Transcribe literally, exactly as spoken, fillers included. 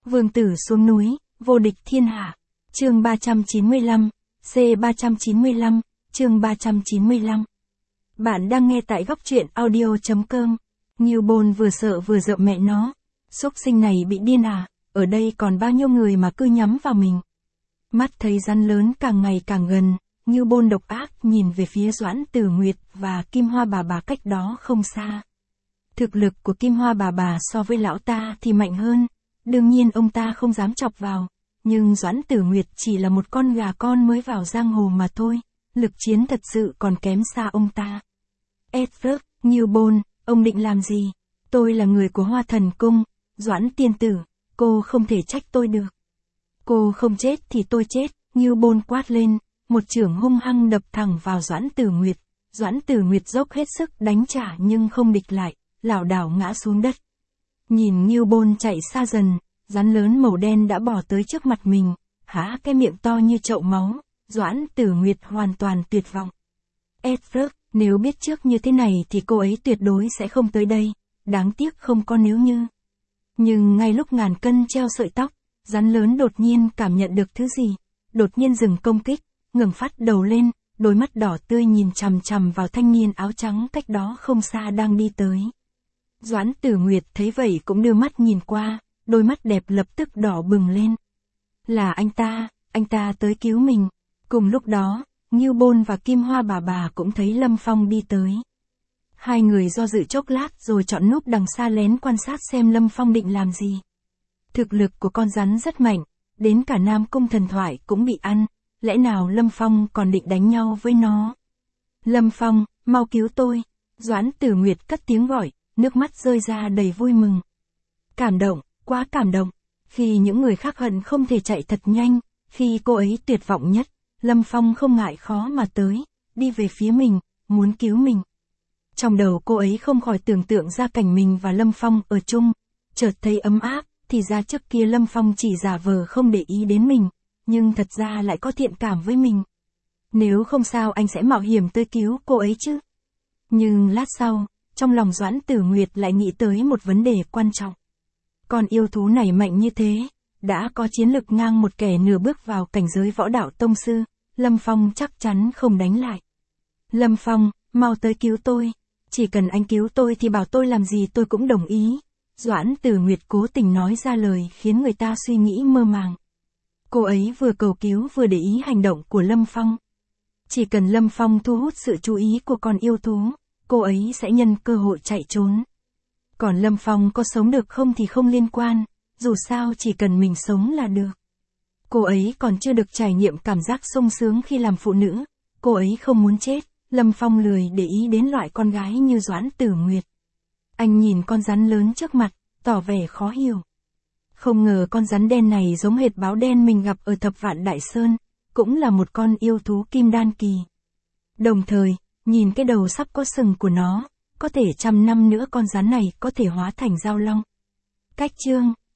Vương tử xuống núi, vô địch thiên hạ. Chương ba trăm chín mươi lăm, C ba trăm chín mươi lăm, chương ba trăm chín mươi lăm. Bạn đang nghe tại góc truyện audio.com. Newborn vừa sợ vừa rợn mẹ nó. Xúc sinh này bị điên à, ở đây còn bao nhiêu người mà cứ nhắm vào mình. Mắt thấy rắn lớn càng ngày càng gần, Newborn độc ác nhìn về phía Doãn Tử Nguyệt và Kim Hoa bà bà cách đó không xa. Thực lực của Kim Hoa bà bà so với lão ta thì mạnh hơn, đương nhiên ông ta không dám chọc vào, nhưng Doãn Tử Nguyệt chỉ là một con gà con mới vào giang hồ mà thôi, lực chiến thật sự còn kém xa ông ta. Edward, Newborn, ông định làm gì? Tôi là người của Hoa Thần Cung, Doãn tiên tử, cô không thể trách tôi được. Cô không chết thì tôi chết, Newborn quát lên, một chưởng hung hăng đập thẳng vào Doãn Tử Nguyệt. Doãn Tử Nguyệt dốc hết sức đánh trả nhưng không địch lại, lảo đảo ngã xuống đất. Nhìn Newborn chạy xa dần, rắn lớn màu đen đã bỏ tới trước mặt mình, há cái miệng to như chậu máu, Doãn Tử Nguyệt hoàn toàn tuyệt vọng. Edward, nếu biết trước như thế này thì cô ấy tuyệt đối sẽ không tới đây, đáng tiếc không có nếu như. Nhưng ngay lúc ngàn cân treo sợi tóc, rắn lớn đột nhiên cảm nhận được thứ gì, đột nhiên dừng công kích, ngẩng phát đầu lên, đôi mắt đỏ tươi nhìn chằm chằm vào thanh niên áo trắng cách đó không xa đang đi tới. Doãn Tử Nguyệt thấy vậy cũng đưa mắt nhìn qua, đôi mắt đẹp lập tức đỏ bừng lên. Là anh ta, anh ta tới cứu mình. Cùng lúc đó, Newborn và Kim Hoa bà bà cũng thấy Lâm Phong đi tới. Hai người do dự chốc lát rồi chọn núp đằng xa lén quan sát xem Lâm Phong định làm gì. Thực lực của con rắn rất mạnh, đến cả Nam Cung thần thoại cũng bị ăn, lẽ nào Lâm Phong còn định đánh nhau với nó? Lâm Phong, mau cứu tôi! Doãn Tử Nguyệt cất tiếng gọi, nước mắt rơi ra đầy vui mừng. Cảm động, quá cảm động. Khi những người khác hận không thể chạy thật nhanh, khi cô ấy tuyệt vọng nhất, Lâm Phong không ngại khó mà tới, đi về phía mình, muốn cứu mình. Trong đầu cô ấy không khỏi tưởng tượng ra cảnh mình và Lâm Phong ở chung, chợt thấy ấm áp, thì ra trước kia Lâm Phong chỉ giả vờ không để ý đến mình, nhưng thật ra lại có thiện cảm với mình. Nếu không sao anh sẽ mạo hiểm tới cứu cô ấy chứ. Nhưng lát sau, trong lòng Doãn Tử Nguyệt lại nghĩ tới một vấn đề quan trọng. Con yêu thú này mạnh như thế, đã có chiến lực ngang một kẻ nửa bước vào cảnh giới võ đạo tông sư, Lâm Phong chắc chắn không đánh lại. Lâm Phong, mau tới cứu tôi, chỉ cần anh cứu tôi thì bảo tôi làm gì tôi cũng đồng ý. Doãn Tử Nguyệt cố tình nói ra lời khiến người ta suy nghĩ mơ màng. Cô ấy vừa cầu cứu vừa để ý hành động của Lâm Phong. Chỉ cần Lâm Phong thu hút sự chú ý của con yêu thú, cô ấy sẽ nhân cơ hội chạy trốn. Còn Lâm Phong có sống được không thì không liên quan, dù sao chỉ cần mình sống là được. Cô ấy còn chưa được trải nghiệm cảm giác sung sướng khi làm phụ nữ, cô ấy không muốn chết, Lâm Phong lười để ý đến loại con gái như Doãn Tử Nguyệt. Anh nhìn con rắn lớn trước mặt, tỏ vẻ khó hiểu. Không ngờ con rắn đen này giống hệt báo đen mình gặp ở Thập Vạn Đại Sơn, cũng là một con yêu thú kim đan kỳ. Đồng thời, nhìn cái đầu sắp có sừng của nó, có thể trăm năm nữa con rắn này có thể hóa thành dao long. Cách chương